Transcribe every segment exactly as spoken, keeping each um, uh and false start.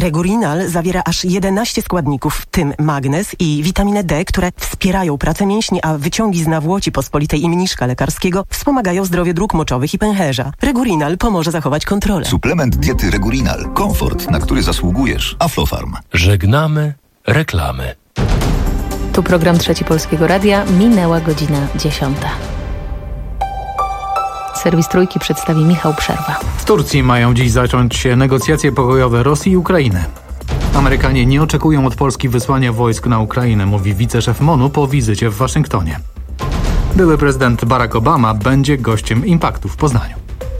Regurinal zawiera aż jedenaście składników, w tym magnez i witaminę D, które wspierają pracę mięśni, a wyciągi z nawłoci pospolitej i mniszka lekarskiego wspomagają zdrowie dróg moczowych i pęcherza. Regurinal pomoże zachować kontrolę. Suplement diety Regurinal. Komfort, na który zasługujesz. Aflofarm. Żegnamy reklamy. Tu program Trzeci Polskiego Radia. Minęła godzina dziesiąta. Serwis Trójki przedstawi Michał Przerwa. W Turcji mają dziś zacząć się negocjacje pokojowe Rosji i Ukrainy. Amerykanie nie oczekują od Polski wysłania wojsk na Ukrainę, mówi wiceszef MONU po wizycie w Waszyngtonie. Były prezydent Barack Obama będzie gościem Impaktu w Poznaniu.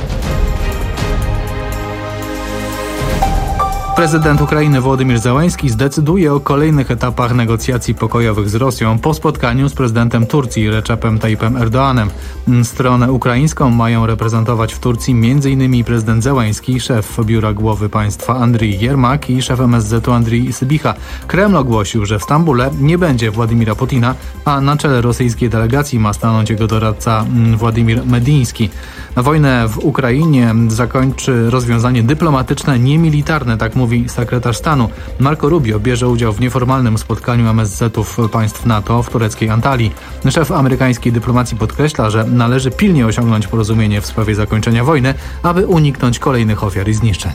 Prezydent Ukrainy Wołodymyr Zełenski zdecyduje o kolejnych etapach negocjacji pokojowych z Rosją po spotkaniu z prezydentem Turcji Recepem Tayyipem Erdoğanem. Stronę ukraińską mają reprezentować w Turcji m.in. prezydent Zełenski, szef Biura Głowy Państwa Andrii Yermak i szef M S Z-u Andrii Sybicha. Kreml ogłosił, że w Stambule nie będzie Władimira Putina, a na czele rosyjskiej delegacji ma stanąć jego doradca Władimir Mediński. Wojnę w Ukrainie zakończy rozwiązanie dyplomatyczne, niemilitarne, tak mówi sekretarz stanu. Marco Rubio bierze udział w nieformalnym spotkaniu M S Z-ów państw NATO w tureckiej Antalii. Szef amerykańskiej dyplomacji podkreśla, że należy pilnie osiągnąć porozumienie w sprawie zakończenia wojny, aby uniknąć kolejnych ofiar i zniszczeń.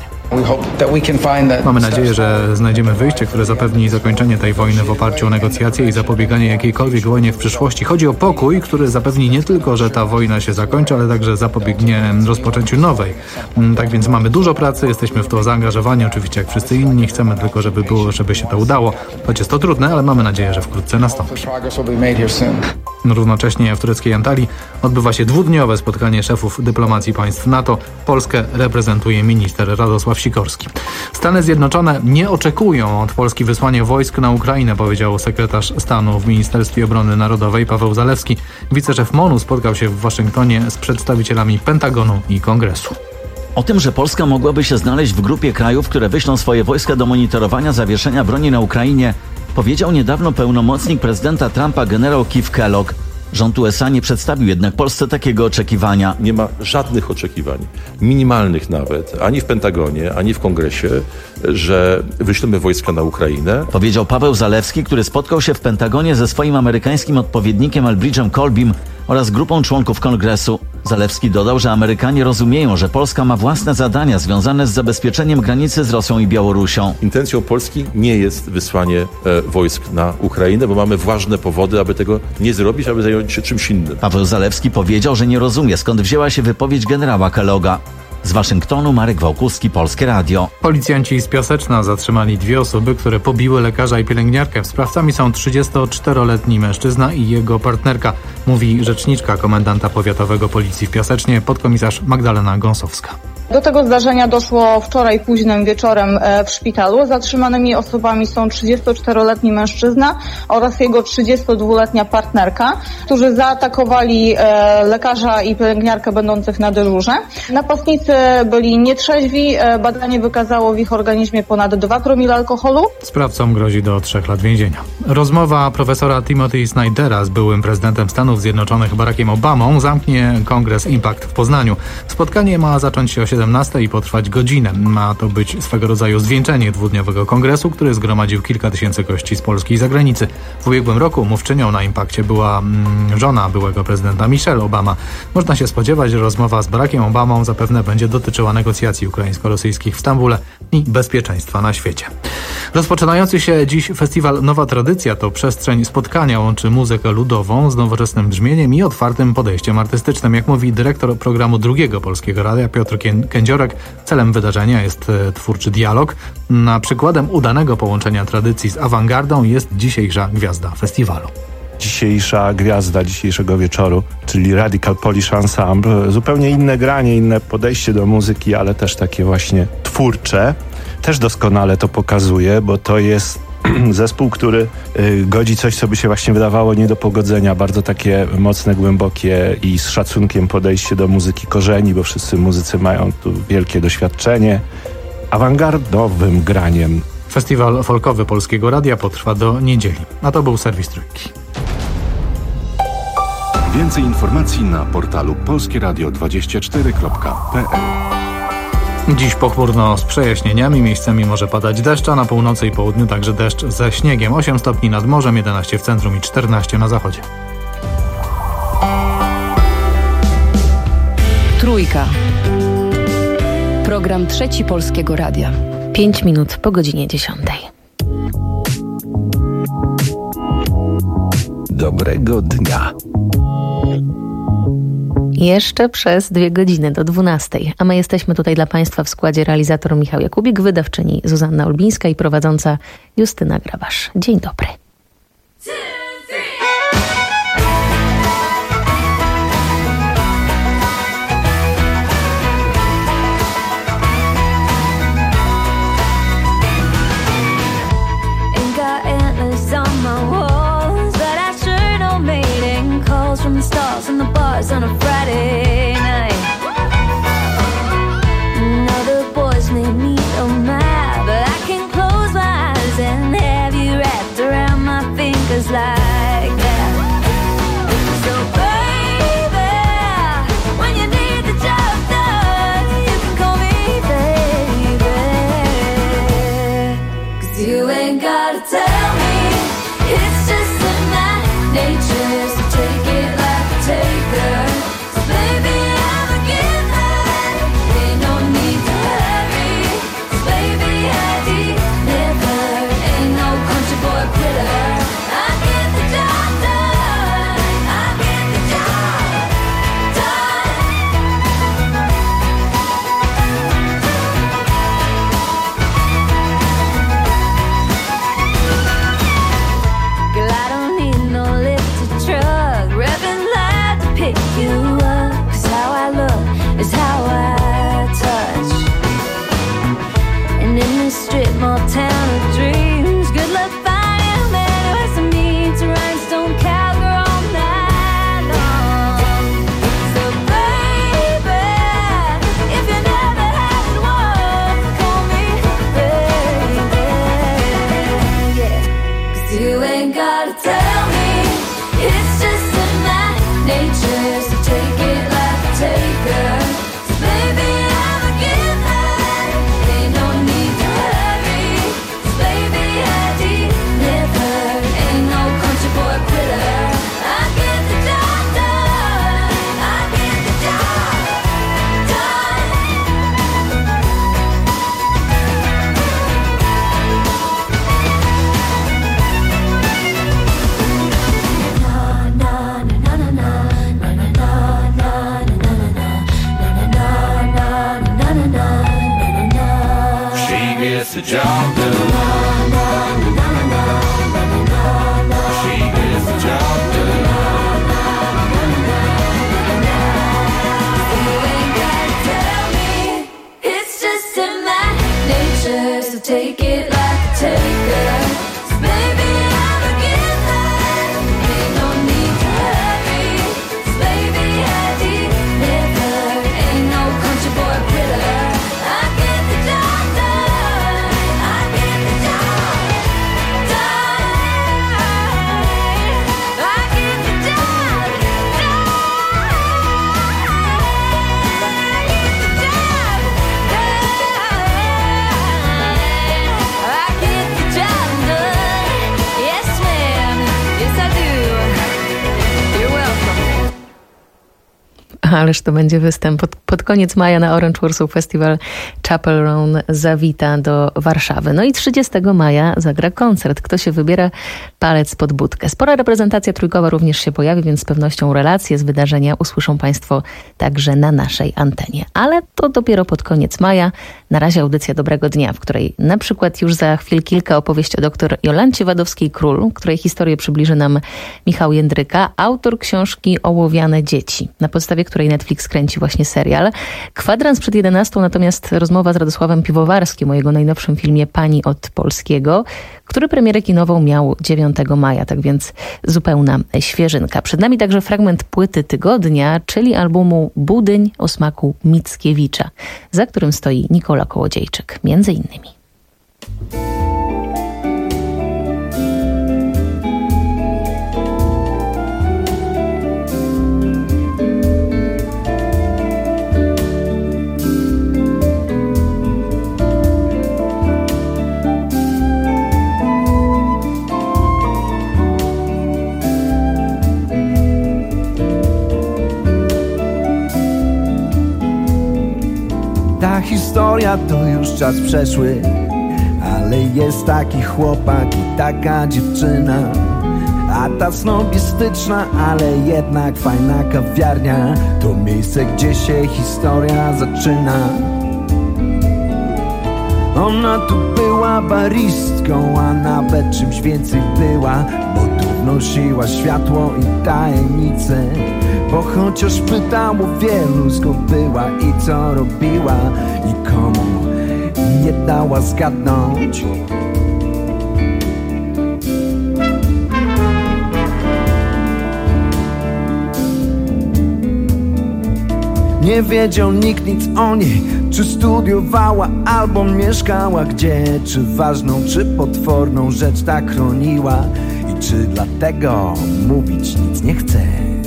Mamy nadzieję, że znajdziemy wyjście, które zapewni zakończenie tej wojny w oparciu o negocjacje i zapobieganie jakiejkolwiek wojnie w przyszłości. Chodzi o pokój, który zapewni nie tylko, że ta wojna się zakończy, ale także zapobiegnie rozpoczęciu nowej. Tak więc mamy dużo pracy, jesteśmy w to zaangażowani, oczywiście jak wszyscy inni. Chcemy tylko, żeby było, żeby się to udało. Choć jest to trudne, ale mamy nadzieję, że wkrótce nastąpi. Równocześnie w tureckiej Antalii odbywa się dwudniowe spotkanie szefów dyplomacji państw NATO. Polskę reprezentuje minister Radosław Sikorski. Stany Zjednoczone nie oczekują od Polski wysłania wojsk na Ukrainę, powiedział sekretarz stanu w Ministerstwie Obrony Narodowej Paweł Zalewski. Wiceszef MONU spotkał się w Waszyngtonie z przedstawicielami Pentagonu i Kongresu. O tym, że Polska mogłaby się znaleźć w grupie krajów, które wyślą swoje wojska do monitorowania zawieszenia broni na Ukrainie, powiedział niedawno pełnomocnik prezydenta Trumpa generał Keith Kellogg. Rząd U S A nie przedstawił jednak Polsce takiego oczekiwania. Nie ma żadnych oczekiwań, minimalnych nawet, ani w Pentagonie, ani w Kongresie, że wyślemy wojska na Ukrainę. Powiedział Paweł Zalewski, który spotkał się w Pentagonie ze swoim amerykańskim odpowiednikiem Elbridge'em Colbym oraz grupą członków Kongresu. Zalewski dodał, że Amerykanie rozumieją, że Polska ma własne zadania związane z zabezpieczeniem granicy z Rosją i Białorusią. Intencją Polski nie jest wysłanie e, wojsk na Ukrainę, bo mamy ważne powody, aby tego nie zrobić, aby zająć się czymś innym. Paweł Zalewski powiedział, że nie rozumie, skąd wzięła się wypowiedź generała Kellogga. Z Waszyngtonu Marek Wałkuski, Polskie Radio. Policjanci z Piaseczna zatrzymali dwie osoby, które pobiły lekarza i pielęgniarkę. Sprawcami są trzydziestoczteroletni mężczyzna i jego partnerka, mówi rzeczniczka komendanta powiatowego policji w Piasecznie, podkomisarz Magdalena Gąsowska. Do tego zdarzenia doszło wczoraj późnym wieczorem w szpitalu. Zatrzymanymi osobami są trzydziestoczteroletni mężczyzna oraz jego trzydziestodwuletnia partnerka, którzy zaatakowali lekarza i pielęgniarkę będących na dyżurze. Napastnicy byli nietrzeźwi. Badanie wykazało w ich organizmie ponad dwa promile alkoholu. Sprawcom grozi do trzech lat więzienia. Rozmowa profesora Timothy Snydera z byłym prezydentem Stanów Zjednoczonych Barackiem Obamą zamknie Kongres Impact w Poznaniu. Spotkanie ma zacząć się o siedemnastej i potrwać godzinę. Ma to być swego rodzaju zwieńczenie dwudniowego kongresu, który zgromadził kilka tysięcy gości z Polski i zagranicy. W ubiegłym roku mówczynią na Impakcie była mm, żona byłego prezydenta Michelle Obama. Można się spodziewać, że rozmowa z Barackiem Obamą zapewne będzie dotyczyła negocjacji ukraińsko-rosyjskich w Stambule i bezpieczeństwa na świecie. Rozpoczynający się dziś festiwal Nowa Tradycja to przestrzeń spotkania, łączy muzykę ludową z nowoczesnym brzmieniem i otwartym podejściem artystycznym. Jak mówi dyrektor programu Drugiego Polskiego Radia Piotr Kędziorek, celem wydarzenia jest twórczy dialog. Na przykładem udanego połączenia tradycji z awangardą jest dzisiejsza gwiazda festiwalu. Dzisiejsza gwiazda dzisiejszego wieczoru, czyli Radical Polish Ensemble. Zupełnie inne granie, inne podejście do muzyki, ale też takie właśnie twórcze. Też doskonale to pokazuje, bo to jest zespół, który y, godzi coś, co by się właśnie wydawało nie do pogodzenia. Bardzo takie mocne, głębokie i z szacunkiem podejście do muzyki korzeni, bo wszyscy muzycy mają tu wielkie doświadczenie awangardowym graniem. Festiwal folkowy Polskiego Radia potrwa do niedzieli. A to był serwis Trójki. Więcej informacji na portalu polskieradio dwadzieścia cztery kropka p l. Dziś pochmurno z przejaśnieniami, miejscami może padać deszcz, a na północy i południu także deszcz ze śniegiem. osiem stopni nad morzem, jedenaście w centrum i czternaście na zachodzie. Trójka. Program Trzeci Polskiego Radia. Pięć minut po godzinie dziesiątej. Dobrego dnia. Jeszcze przez dwie godziny do dwunastej, a my jesteśmy tutaj dla Państwa w składzie realizator Michał Jakubik, wydawczyni Zuzanna Ulbińska i prowadząca Justyna Grabasz. Dzień dobry. From the stars and the bars on a Friday night. Other boys may meet on my, but I can close my eyes and have you wrapped around my fingers like that. So baby, when you need the job done, you can call me baby. 'Cause you ain't gotta tell me, it's just in my nature. So take it. Taker, so baby I'm a giver. Ain't no need to hurry, 'cause baby I deliver. Ain't no country boy quitter. I get the job done. I get the job done. Girl, I don't need no lifted truck, revving pick you up, 'cause how I look is how I touch. And in this strip mall town of dreams, good luck finding a man who has some mean to rhinestone cowgirl all night long. So baby, if you never had one, call me baby, yeah. 'Cause you ain't gotta tell me, it's just in my nature, so take it like a taker. So baby I'm a giver. Ain't no need to hurry, 'cause baby I deliver. Ain't no country boy quitter. I get the job done. I get the job done. Na na na na na. She gets the job done. She gets the job done. You ain't gotta tell me, it's just in my nature, so take it like a taker. 'Cause baby I'm a giver. Ain't no need to hurry, 'cause baby I deliver. Ain't no country boy quitter. I get the job done. I get the job done. I get the job done. I get the job done. I get the job done. Yes ma'am, yes I do. You're welcome. Ależ to będzie występ. Pod, pod koniec maja na Orange Warsaw Festival Chapel Roan zawita do Warszawy. No i trzydziestego maja zagra koncert. Kto się wybiera? Palec pod budkę. Spora reprezentacja trójkowa również się pojawi, więc z pewnością relacje z wydarzenia usłyszą Państwo także na naszej antenie. Ale to dopiero pod koniec maja. Na razie audycja Dobrego Dnia, w której na przykład już za chwil kilka opowieść o doktor Jolancie Wadowskiej-Król, której historię przybliży nam Michał Jędryka, autor książki Ołowiane dzieci, na podstawie której Netflix kręci właśnie serial. Kwadrans przed jedenastą, natomiast rozmowa z Radosławem Piwowarskim o jego najnowszym filmie Pani od polskiego, który premierę kinową miał dziewiątego maja, tak więc zupełna świeżynka. Przed nami także fragment płyty tygodnia, czyli albumu Budyń o smaku Mickiewicza, za którym stoi Nikola Kołodziejczyk, między innymi. lata to już czas przeszły, ale jest taki chłopak i taka dziewczyna, a ta snobistyczna, ale jednak fajna kawiarnia to miejsce, gdzie się historia zaczyna. Ona tu była baristką, a nawet czymś więcej była, bo tu wnosiła światło i tajemnice. Bo chociaż pytało wielu, skąd była i co robiła, nikomu nie dała zgadnąć. Nie wiedział nikt nic o niej, czy studiowała albo mieszkała gdzie, czy ważną, czy potworną rzecz tak chroniła i czy dlatego mówić nic nie chce.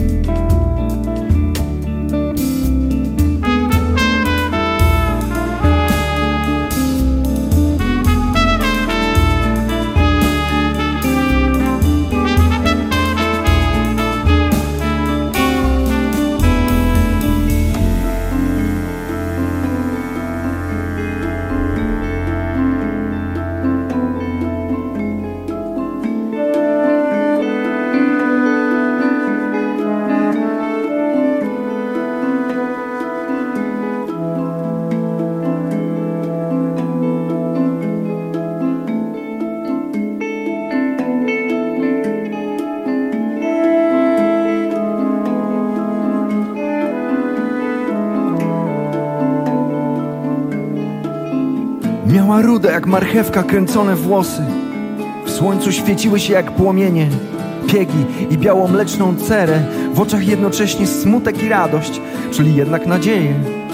Miała rude jak marchewka kręcone włosy, w słońcu świeciły się jak płomienie piegi i białomleczną cerę, w oczach jednocześnie smutek i radość, czyli jednak nadzieję.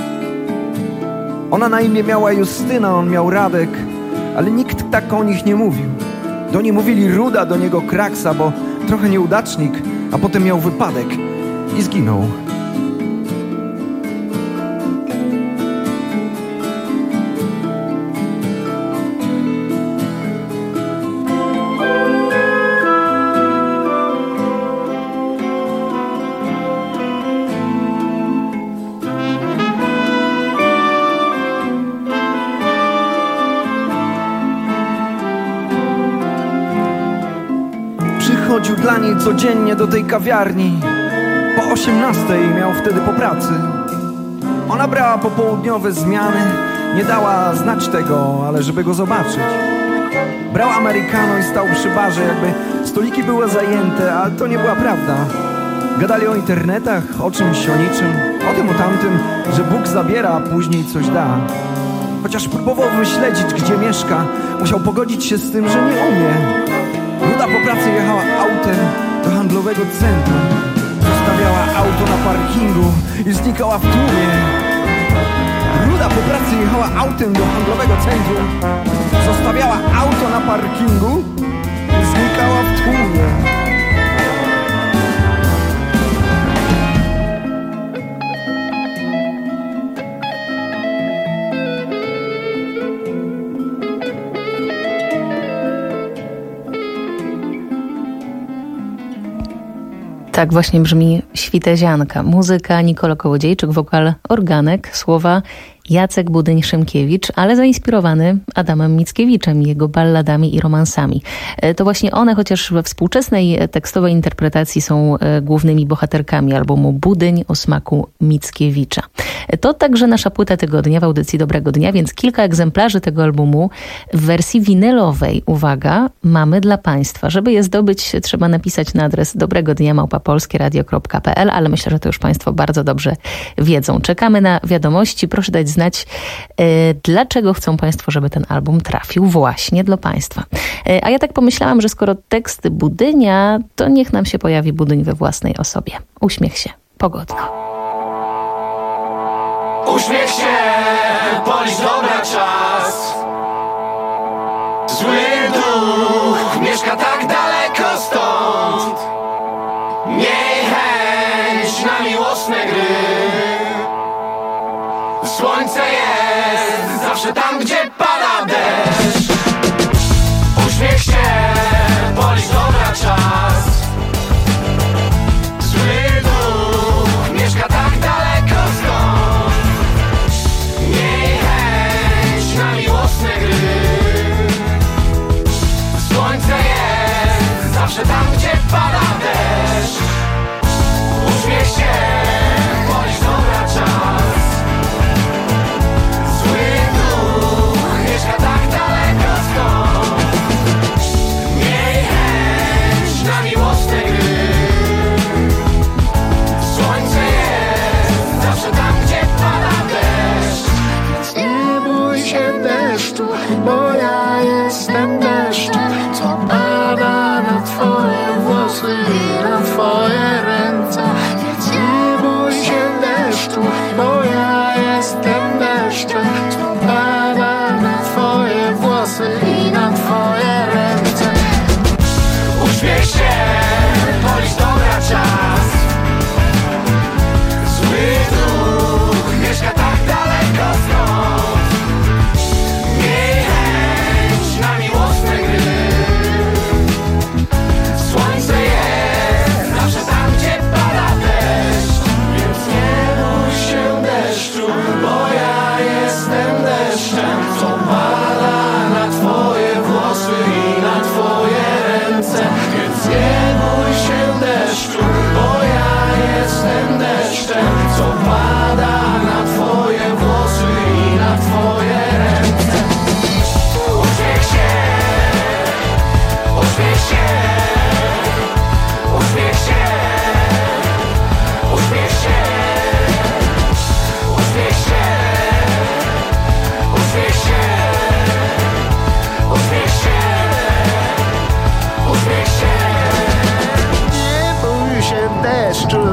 Ona na imię miała Justyna, on miał Radek, ale nikt tak o nich nie mówił. Do niej mówili Ruda, do niego Kraksa, bo trochę nieudacznik, a potem miał wypadek i zginął. Chodził dla niej codziennie do tej kawiarni. Po osiemnastej miał wtedy po pracy. Ona brała popołudniowe zmiany. Nie dała znać tego, ale żeby go zobaczyć. Brał americano i stał przy barze, jakby stoliki były zajęte, ale to nie była prawda. Gadali o internetach, o czymś, o niczym, o tym, o tamtym, że Bóg zabiera, a później coś da. Chociaż próbował wyśledzić, gdzie mieszka, musiał pogodzić się z tym, że nie umie. Ruda po pracy jechała autem do handlowego centrum. Zostawiała auto na parkingu i znikała w tłumie. Ruda po pracy jechała autem do handlowego centrum. Zostawiała auto na parkingu i znikała w tłumie. Tak właśnie brzmi Świtezianka. Muzyka Nikola Kołodziejczyk, wokal organek, słowa Jacek Budyń-Szymkiewicz, ale zainspirowany Adamem Mickiewiczem i jego balladami i romansami. To właśnie one, chociaż we współczesnej tekstowej interpretacji, są głównymi bohaterkami albumu Budyń o smaku Mickiewicza. To także nasza płyta tygodnia w audycji Dobrego Dnia, więc kilka egzemplarzy tego albumu w wersji winylowej. Uwaga, mamy dla Państwa. Żeby je zdobyć, trzeba napisać na adres dobrego dnia małpa polskie radio kropka p l, ale myślę, że to już Państwo bardzo dobrze wiedzą. Czekamy na wiadomości. Proszę dać znać, e, dlaczego chcą Państwo, żeby ten album trafił właśnie dla Państwa. E, a ja tak pomyślałam, że skoro teksty Budynia, to niech nam się pojawi Budyń we własnej osobie. Uśmiech się. Pogodno. Uśmiech się, policz dobra czas. Zły duch mieszka tak daleko stąd. Miej chęć na miłosne gry. Słońce jest zawsze tam, gdzie pada deszcz. Uśmiech się, policz dobra czas. Zły duch mieszka tak daleko stąd. Miej chęć jestem deszczem, co pada na twoje włosy i na twoje ręce. Więc nie bój się deszczu, bo ja jestem deszczem, co pada na twoje włosy i na twoje ręce. Uśmiech się, policz dobra czas. Zły duch mieszka tak daleko stąd. Miej chęć na miłosne gry. Słońce jest zawsze tam, gdzie pada deszcz. Więc nie bój się deszczu, bo ja jestem deszczem, co pada na twoje włosy i na twoje ręce. Więc nie bój się deszczu, bo ja jestem deszczem, co pada na twoje włosy i na twoje ręce. Uśmiech się, uśmiech się, uśmiech się, uśmiech się, uśmiech się, uśmiech się, uśmiech się, uśmiech się. Nie bój się deszczu.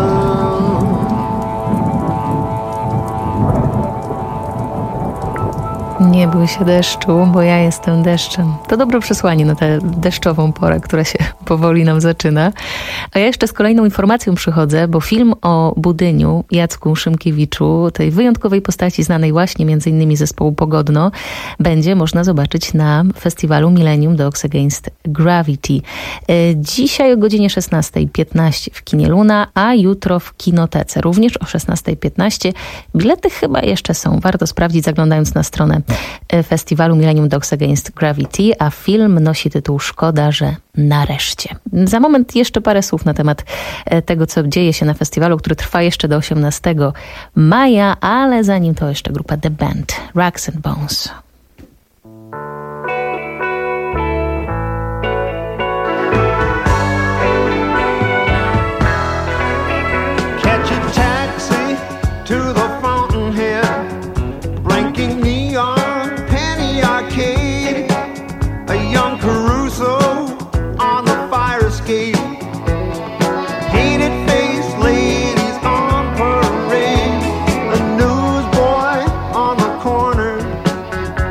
Nie bój się deszczu, bo ja jestem deszczem. To dobre przesłanie na tę deszczową porę, która się powoli nam zaczyna. A ja jeszcze z kolejną informacją przychodzę, bo film o Budyniu, Jacku Szymkiewiczu, tej wyjątkowej postaci znanej właśnie między innymi zespołu Pogodno, będzie można zobaczyć na festiwalu Millennium Dogs Against Gravity. Dzisiaj o godzinie szesnasta piętnaście w kinie Luna, a jutro w kinotece również o szesnasta piętnaście. Bilety chyba jeszcze są. Warto sprawdzić, zaglądając na stronę festiwalu Millennium Dogs Against Gravity, a film nosi tytuł Szkoda, że nareszcie. Za moment jeszcze parę słów na temat tego, co dzieje się na festiwalu, który trwa jeszcze do osiemnastego maja, ale zanim to jeszcze grupa The Band, Rags and Bones. Catch a taxi to the Fountainhead, blinking neon, penny arcade, a young Caruso on the fire escape, painted face ladies on parade, a newsboy on the corner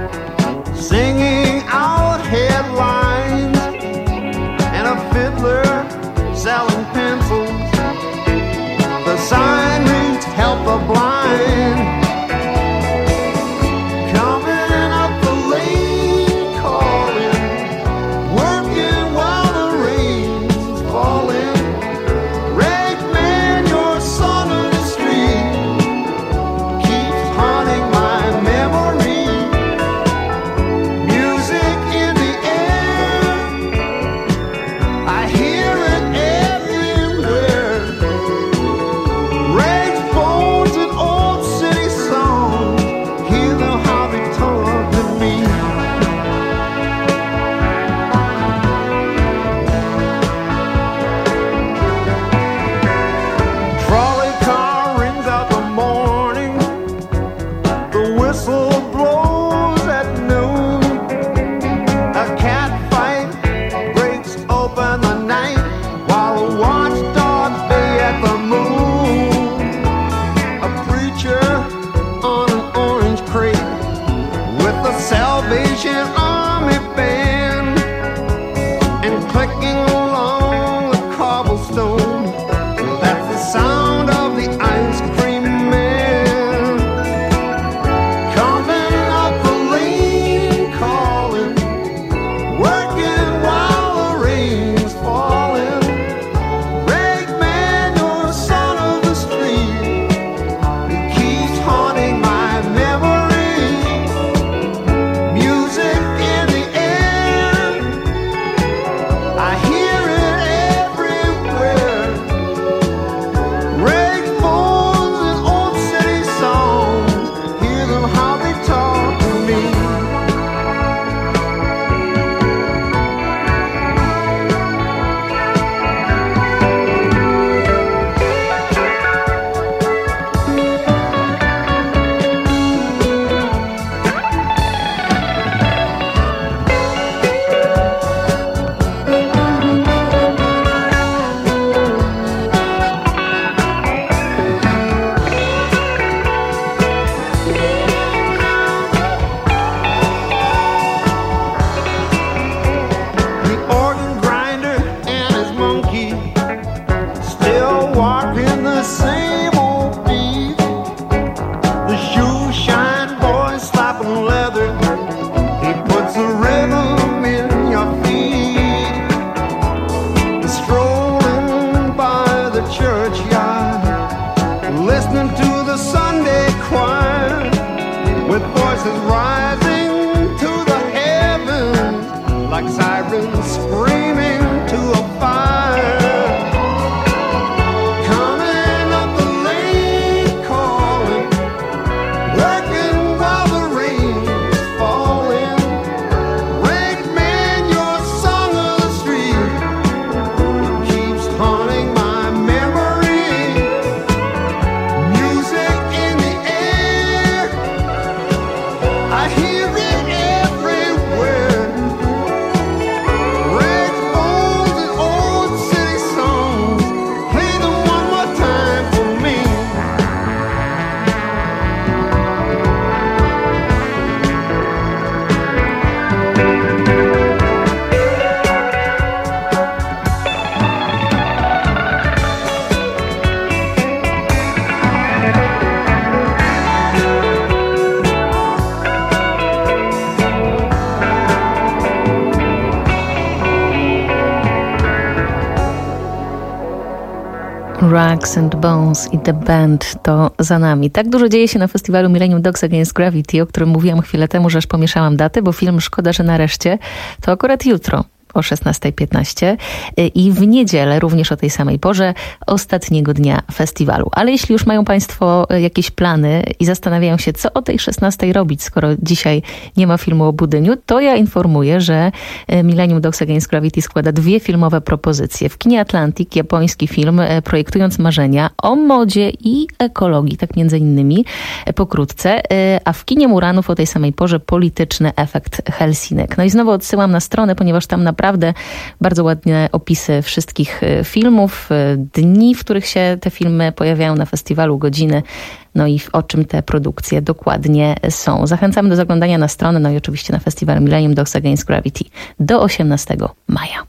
Rags and Bones i The Band to za nami. Tak dużo dzieje się na festiwalu Millennium Dogs Against Gravity, o którym mówiłam chwilę temu, że aż pomieszałam daty, bo film Szkoda, że nareszcie to akurat jutro o szesnasta piętnaście i w niedzielę również o tej samej porze, ostatniego dnia festiwalu. Ale jeśli już mają Państwo jakieś plany i zastanawiają się, co o tej szesnastej robić, skoro dzisiaj nie ma filmu o Budyniu, to ja informuję, że Millennium Dogs Against Gravity składa dwie filmowe propozycje. W kinie Atlantic japoński film Projektując marzenia o modzie i ekologii, tak między innymi, pokrótce, a w kinie Muranów o tej samej porze polityczny efekt Helsinek. No i znowu odsyłam na stronę, ponieważ tam naprawdę bardzo ładne opisy wszystkich filmów, dni, w których się te filmy pojawiają na festiwalu, godziny, no i o czym te produkcje dokładnie są. Zachęcamy do zaglądania na stronę, no i oczywiście na festiwal Millennium Dogs Against Gravity do osiemnastego maja.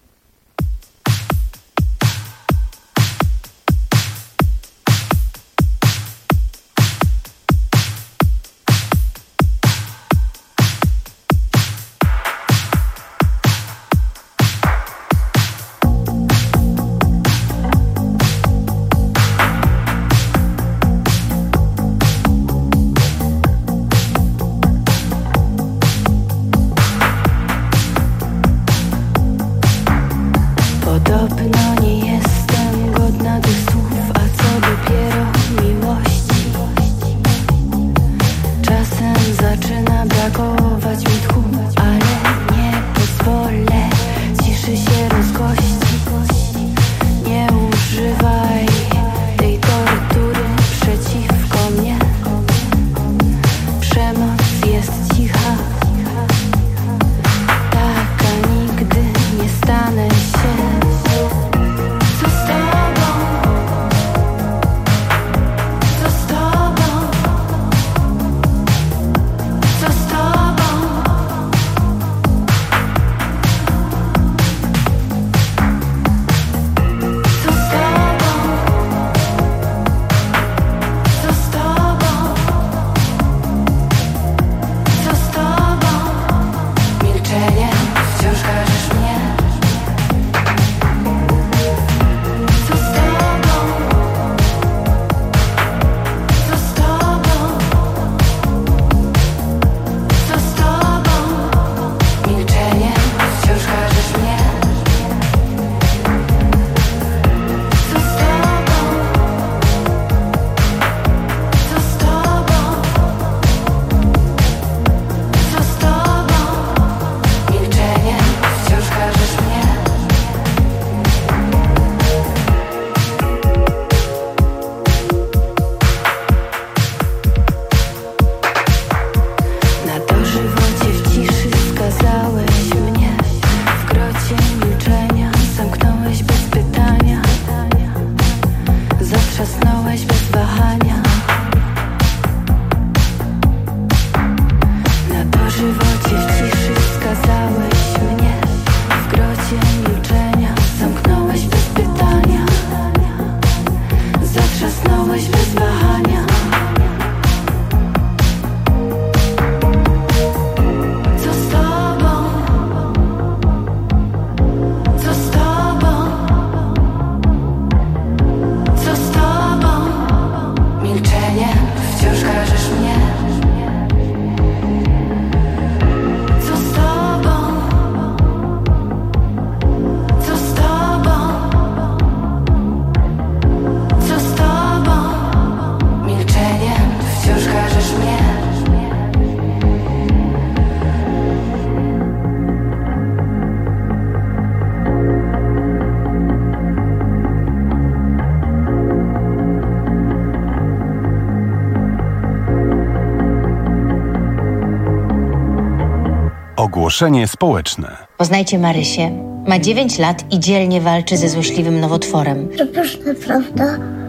Ogłoszenie społeczne. Poznajcie Marysię. Ma dziewięć lat i dzielnie walczy ze złośliwym nowotworem. To pyszne, prawda?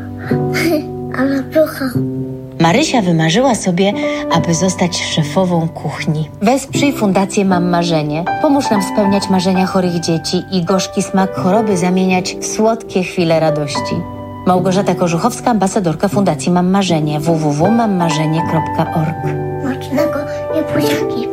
Ale pycha. Marysia wymarzyła sobie, aby zostać szefową kuchni. Wesprzyj Fundację Mam Marzenie. Pomóż nam spełniać marzenia chorych dzieci i gorzki smak choroby zamieniać w słodkie chwile radości. Małgorzata Korzuchowska, ambasadorka Fundacji Mam Marzenie. w w w kropka mam marzenie kropka org. Smacznego i buziaki.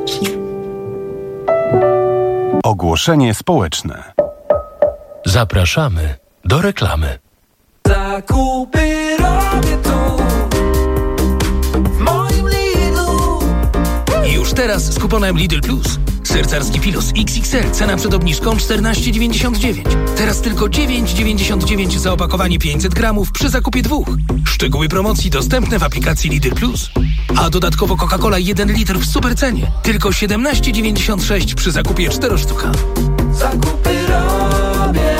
Ogłoszenie społeczne. Zapraszamy do reklamy. Zakupy robię tu, w moim Lidlu. Już teraz z kuponem Lidl Plus. Ser carski Pilos X X L, cena przed obniżką czternaście dziewięćdziesiąt dziewięć. Teraz tylko dziewięć dziewięćdziesiąt dziewięć za opakowanie pięćset gramów przy zakupie dwóch. Szczegóły promocji dostępne w aplikacji Lidl Plus. A dodatkowo Coca-Cola jeden litr w supercenie. Tylko siedemnaście dziewięćdziesiąt sześć przy zakupie cztery sztuka. Zakupy robię.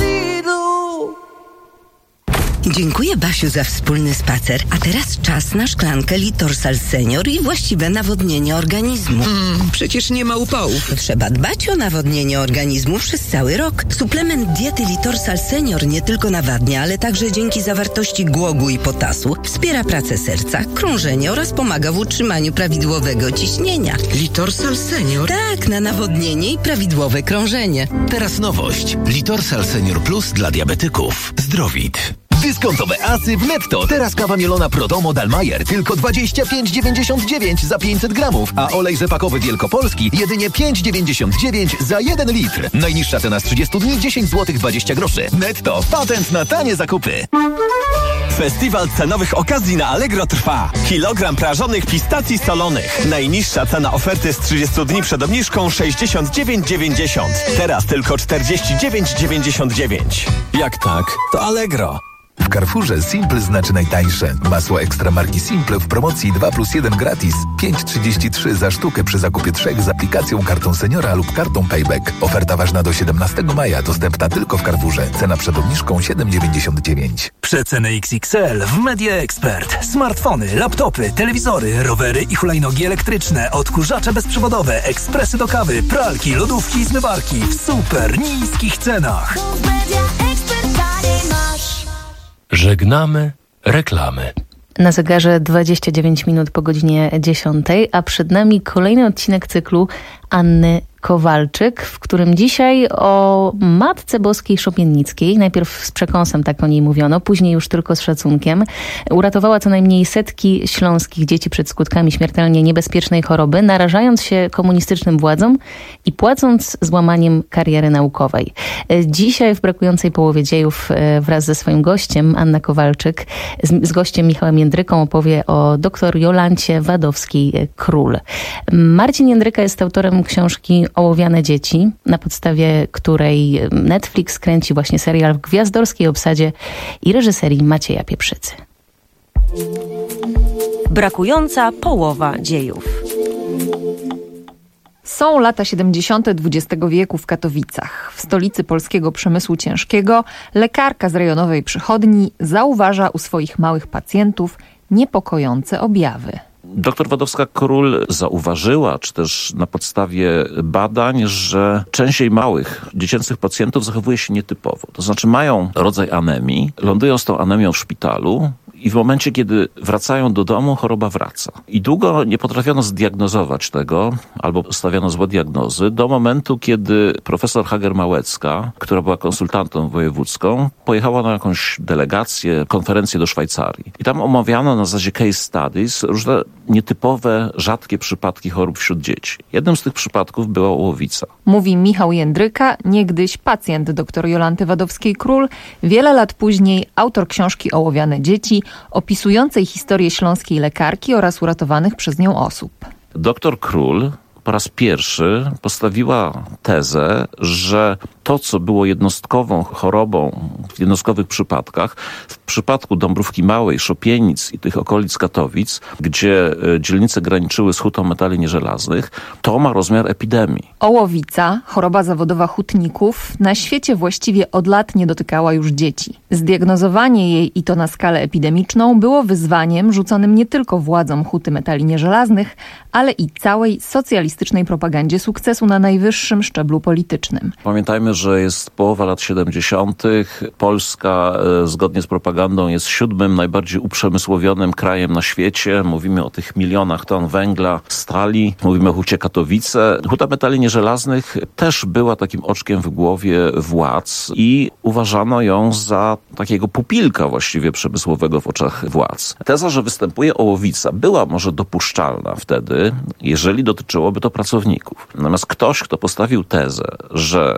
Dziękuję, Basiu, za wspólny spacer. A teraz czas na szklankę Litorsal Senior i właściwe nawodnienie organizmu. Mm, przecież nie ma upałów. Trzeba dbać o nawodnienie organizmu przez cały rok. Suplement diety Litorsal Senior nie tylko nawadnia, ale także dzięki zawartości głogu i potasu wspiera pracę serca, krążenie oraz pomaga w utrzymaniu prawidłowego ciśnienia. Litorsal Senior? Tak, na nawodnienie i prawidłowe krążenie. Teraz nowość. Litorsal Senior Plus dla diabetyków. Zdrowit. Dyskontowe asy w Netto. Teraz kawa mielona Prodomo Dalmajer tylko dwadzieścia pięć dziewięćdziesiąt dziewięć za pięćset gramów, a olej rzepakowy Wielkopolski jedynie pięć dziewięćdziesiąt dziewięć za jeden litr. Najniższa cena z trzydziestu dni dziesięć złotych dwadzieścia groszy. Netto. Patent na tanie zakupy. Festiwal cenowych okazji na Allegro trwa. Kilogram prażonych pistacji solonych. Najniższa cena oferty z trzydziestu dni przed obniżką sześćdziesiąt dziewięć dziewięćdziesiąt. Teraz tylko czterdzieści dziewięć dziewięćdziesiąt dziewięć. Jak tak, to Allegro. W Carrefourze Simple znaczy najtańsze. Masło ekstra marki Simple w promocji dwa plus jeden gratis. pięć trzydzieści trzy za sztukę przy zakupie trzech z aplikacją kartą seniora lub kartą Payback. Oferta ważna do siedemnastego maja. Dostępna tylko w Carrefourze. Cena przed obniżką siedem dziewięćdziesiąt dziewięć. Przeceny X X L w Media Expert. Smartfony, laptopy, telewizory, rowery i hulajnogi elektryczne, odkurzacze bezprzewodowe, ekspresy do kawy, pralki, lodówki i zmywarki w super niskich cenach. Żegnamy reklamy. Na zegarze dwadzieścia dziewięć minut po godzinie dziesiątej, a przed nami kolejny odcinek cyklu Anny Kowalczyk, w którym dzisiaj o Matce Boskiej Szopiennickiej, najpierw z przekąsem, tak o niej mówiono, później już tylko z szacunkiem, uratowała co najmniej setki śląskich dzieci przed skutkami śmiertelnie niebezpiecznej choroby, narażając się komunistycznym władzom i płacąc złamaniem kariery naukowej. Dzisiaj w brakującej połowie dziejów wraz ze swoim gościem, Anna Kowalczyk, z, z gościem Michałem Jędryką opowie o doktor Jolancie Wadowskiej-Król. Marcin Jędryka jest autorem książki Ołowiane dzieci, na podstawie której Netflix kręci właśnie serial w gwiazdorskiej obsadzie i reżyserii Macieja Pieprzycy. Brakująca połowa dziejów. Są lata siedemdziesiąte dwudziestego wieku w Katowicach. W stolicy polskiego przemysłu ciężkiego lekarka z rejonowej przychodni zauważa u swoich małych pacjentów niepokojące objawy. Doktor Wadowska-Król zauważyła, czy też na podstawie badań, że część jej małych, dziecięcych pacjentów zachowuje się nietypowo. To znaczy mają rodzaj anemii, lądują z tą anemią w szpitalu i w momencie, kiedy wracają do domu, choroba wraca. I długo nie potrafiono zdiagnozować tego, albo stawiano złe diagnozy, do momentu, kiedy profesor Hager-Małecka, która była konsultantą wojewódzką, pojechała na jakąś delegację, konferencję do Szwajcarii. I tam omawiano na zasadzie case studies różne nietypowe, rzadkie przypadki chorób wśród dzieci. Jednym z tych przypadków była ołowica. Mówi Michał Jędryka, niegdyś pacjent dr Jolanty Wadowskiej-Król, wiele lat później autor książki Ołowiane dzieci, opisującej historię śląskiej lekarki oraz uratowanych przez nią osób. Doktor Król po raz pierwszy postawiła tezę, że to, co było jednostkową chorobą w jednostkowych przypadkach, w przypadku Dąbrówki Małej, Szopienic i tych okolic Katowic, gdzie dzielnice graniczyły z hutą metali nieżelaznych, to ma rozmiar epidemii. Ołowica, choroba zawodowa hutników, na świecie właściwie od lat nie dotykała już dzieci. Zdiagnozowanie jej, i to na skalę epidemiczną, było wyzwaniem rzuconym nie tylko władzom huty metali nieżelaznych, ale i całej socjalistycznej propagandzie sukcesu na najwyższym szczeblu politycznym. Pamiętajmy, że jest połowa lat siedemdziesiątych. Polska, e, zgodnie z propagandą, jest siódmym najbardziej uprzemysłowionym krajem na świecie. Mówimy o tych milionach ton węgla, stali. Mówimy o hucie Katowice. Huta metali nieżelaznych też była takim oczkiem w głowie władz i uważano ją za takiego pupilka właściwie przemysłowego w oczach władz. Teza, że występuje ołowica, była może dopuszczalna wtedy, jeżeli dotyczyłoby to pracowników. Natomiast ktoś, kto postawił tezę, że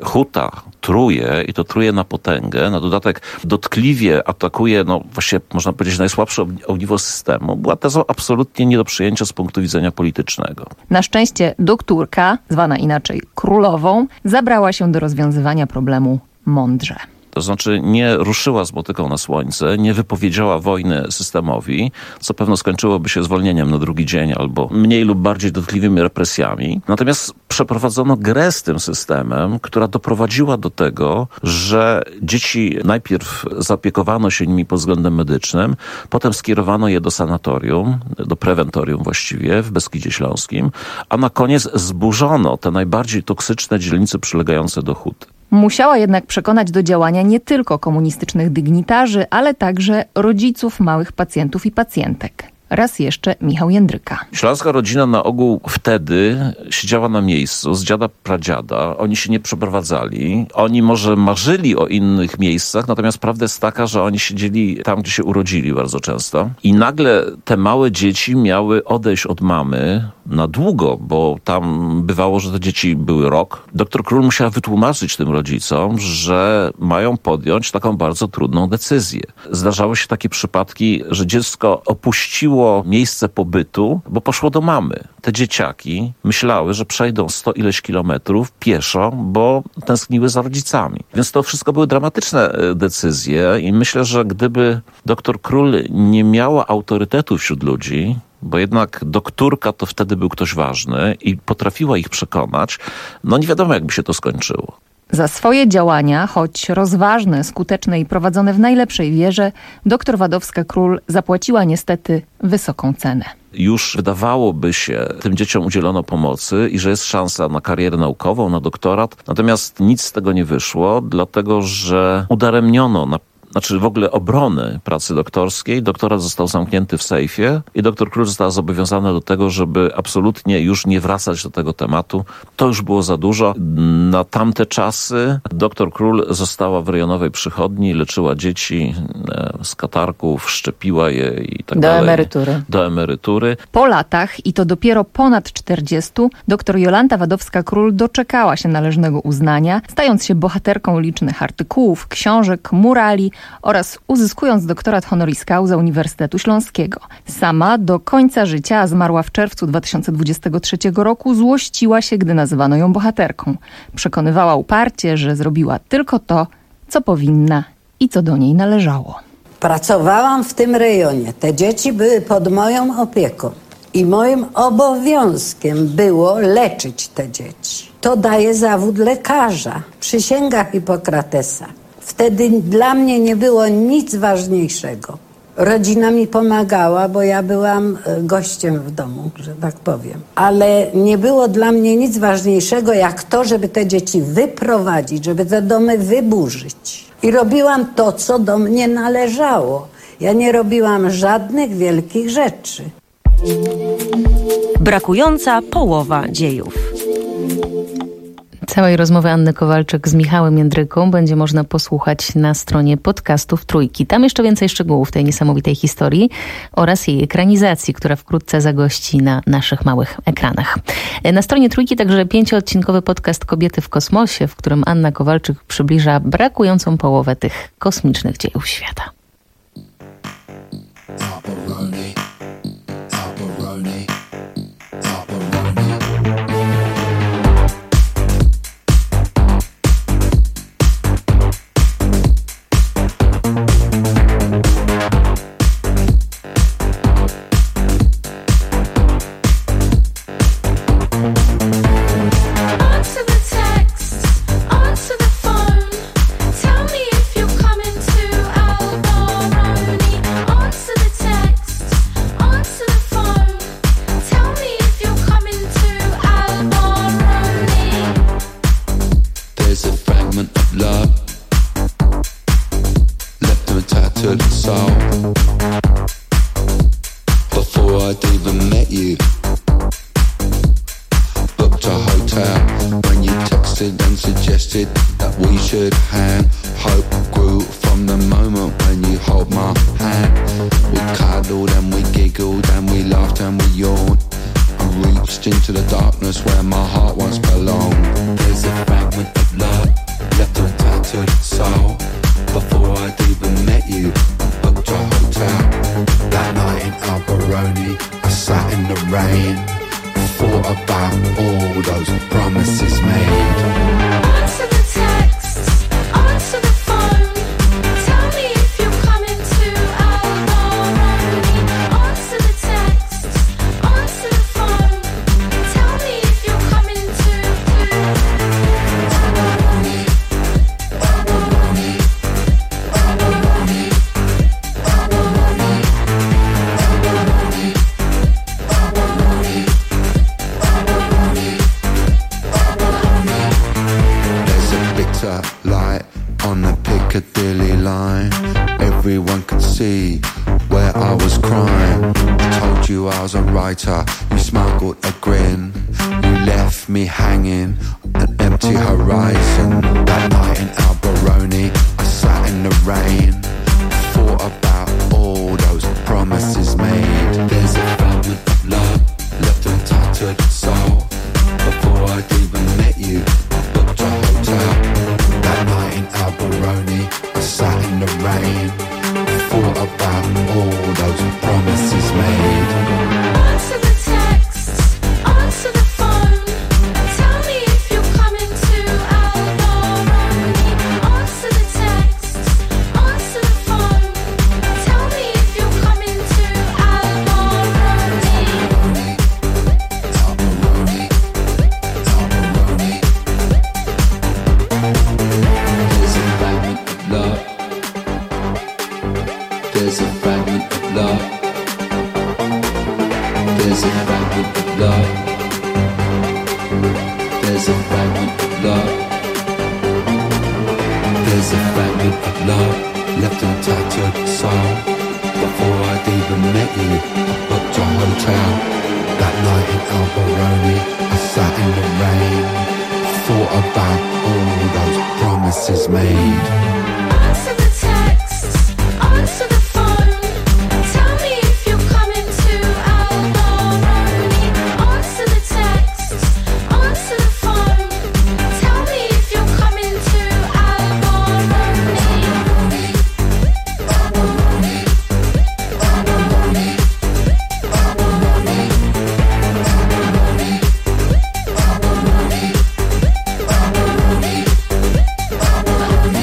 huta truje i to truje na potęgę, na dodatek dotkliwie atakuje, no właśnie można powiedzieć, najsłabsze ogniwo systemu, była tezą absolutnie nie do przyjęcia z punktu widzenia politycznego. Na szczęście doktorka, zwana inaczej królową, zabrała się do rozwiązywania problemu mądrze. To znaczy nie ruszyła z motyką na słońce, nie wypowiedziała wojny systemowi, co pewno skończyłoby się zwolnieniem na drugi dzień albo mniej lub bardziej dotkliwymi represjami. Natomiast przeprowadzono grę z tym systemem, która doprowadziła do tego, że dzieci najpierw zaopiekowano się nimi pod względem medycznym, potem skierowano je do sanatorium, do prewentorium właściwie w Beskidzie Śląskim, a na koniec zburzono te najbardziej toksyczne dzielnice przylegające do huty. Musiała jednak przekonać do działania nie tylko komunistycznych dygnitarzy, ale także rodziców małych pacjentów i pacjentek. Raz jeszcze Michał Jędryka. Śląska rodzina na ogół wtedy siedziała na miejscu z dziada pradziada. Oni się nie przeprowadzali. Oni może marzyli o innych miejscach, natomiast prawda jest taka, że oni siedzieli tam, gdzie się urodzili bardzo często. I nagle te małe dzieci miały odejść od mamy na długo, bo tam bywało, że te dzieci były rok. Doktor Król musiała wytłumaczyć tym rodzicom, że mają podjąć taką bardzo trudną decyzję. Zdarzały się takie przypadki, że dziecko opuściło miejsce pobytu, bo poszło do mamy. Te dzieciaki myślały, że przejdą sto ileś kilometrów pieszo, bo tęskniły za rodzicami. Więc to wszystko były dramatyczne decyzje i myślę, że gdyby doktor Król nie miała autorytetu wśród ludzi, bo jednak doktorka to wtedy był ktoś ważny i potrafiła ich przekonać, no nie wiadomo, jakby się to skończyło. Za swoje działania, choć rozważne, skuteczne i prowadzone w najlepszej wierze, dr Wadowska-Król zapłaciła niestety wysoką cenę. Już wydawałoby się, tym dzieciom udzielono pomocy i że jest szansa na karierę naukową, na doktorat. Natomiast nic z tego nie wyszło, dlatego że udaremniono na Znaczy w ogóle obrony pracy doktorskiej. Doktorat został zamknięty w sejfie i doktor Król została zobowiązana do tego, żeby absolutnie już nie wracać do tego tematu. To już było za dużo. Na tamte czasy doktor Król została w rejonowej przychodni, leczyła dzieci z katarków, szczepiła je i tak do dalej. Emerytury. Do emerytury. Po latach, i to dopiero ponad czterdziestu, doktor Jolanta Wadowska-Król doczekała się należnego uznania, stając się bohaterką licznych artykułów, książek, murali, oraz uzyskując doktorat honoris causa Uniwersytetu Śląskiego. Sama do końca życia, a zmarła w czerwcu dwa tysiące dwudziestego trzeciego roku, złościła się, gdy nazywano ją bohaterką. Przekonywała uparcie, że zrobiła tylko to, co powinna i co do niej należało. Pracowałam w tym rejonie. Te dzieci były pod moją opieką. I moim obowiązkiem było leczyć te dzieci. To daje zawód lekarza. Przysięga Hipokratesa. Wtedy dla mnie nie było nic ważniejszego. Rodzina mi pomagała, bo ja byłam gościem w domu, że tak powiem. Ale nie było dla mnie nic ważniejszego jak to, żeby te dzieci wyprowadzić, żeby te domy wyburzyć. I robiłam to, co do mnie należało. Ja nie robiłam żadnych wielkich rzeczy. Brakująca połowa dziejów. Całej rozmowy Anny Kowalczyk z Michałem Jędryką będzie można posłuchać na stronie podcastów Trójki. Tam jeszcze więcej szczegółów tej niesamowitej historii oraz jej ekranizacji, która wkrótce zagości na naszych małych ekranach. Na stronie Trójki także pięcioodcinkowy podcast Kobiety w kosmosie, w którym Anna Kowalczyk przybliża brakującą połowę tych kosmicznych dziejów świata. That we should hang. Hope grew from the moment when you hold my hand. We cuddled and we giggled and we laughed and we yawned. I reached into the darkness where my heart once belonged. There's a fragment of love thought about all those promises made. Answer the texts, answer the phone. Tell me if you're coming to Albaroni. Answer the texts, answer the phone. Tell me if you're coming to Albaroni. Albaroni. Albaroni. Albaroni. Albaroni. There's a bitter light on the Piccadilly line. Everyone could see where I was crying. Told you I was a writer, you smuggled a grin. You left me hanging on an empty horizon. That night in Albaroni, I sat in the rain. Thought about all those promises made. There's a fragment of love left a tattered soul. Before I'd even met you, I booked a hotel. That night in Albaroni, I sat in the rain. Thought about all those promises made. Answer the texts, answer the phone. Tell me if you're coming to Albaroni. Answer the texts, answer the phone. Tell me if you're coming to Albaroni. Albaroni, Albaroni. There's a fragment of love. There's a fragment of love. There's a fragment of love. There's a fragment of love. There's a fragment of love left in tattered soul. Before I'd even met you, I booked a hotel. That night in Albaroni, I sat in the rain. Thought about all those promises made. Answer the texts, answer the phone. Tell me if you're coming to Albaroni. Answer the texts, answer the phone. Tell me if you're coming to Albaroni. Albaroni, Albaroni, Albaroni, Albaroni, Albaroni, Albaroni, Albaroni.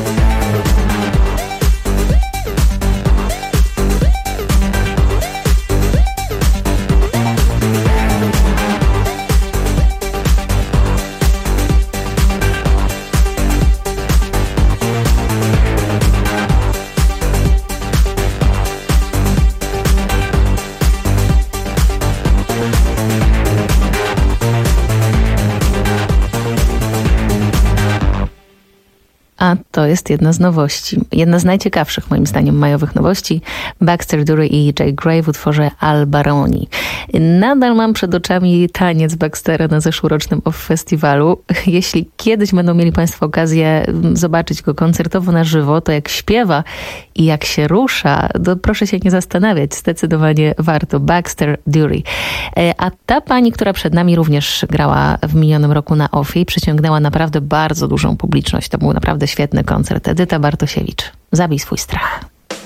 A to jest jedna z nowości. Jedna z najciekawszych moim zdaniem majowych nowości. Baxter Dury i Jay Gray w utworze Albaroni. Nadal mam przed oczami taniec Baxtera na zeszłorocznym Off Festiwalu. Jeśli kiedyś będą mieli Państwo okazję zobaczyć go koncertowo na żywo, to jak śpiewa i jak się rusza, to proszę się nie zastanawiać. Zdecydowanie warto. Baxter Dury. A ta pani, która przed nami również grała w minionym roku na Offie, przyciągnęła naprawdę bardzo dużą publiczność. To był naprawdę świetny koncert. Edyta Bartosiewicz. Zabij swój strach.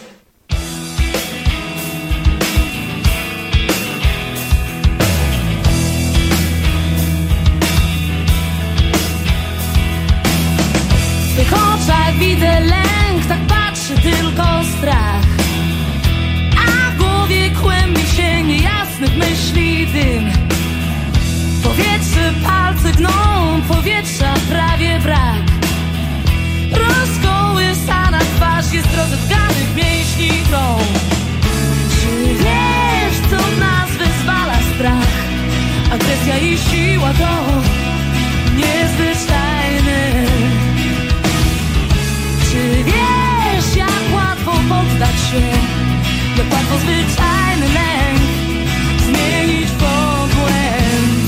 W twych oczach widzę lęk, tak patrzy tylko strach. A w głowie kłębi się niejasnych myśli dym. Powietrze palce gną, powietrza prawie brak. Rozkołysana twarz jest rozedganych mięśni grą. Czy wiesz, co w nas wyzwala strach? Agresja i siła to niezwyczajne. Czy wiesz, jak łatwo poddać się, jak łatwo zwyczajny lęk zmienić w obłęd?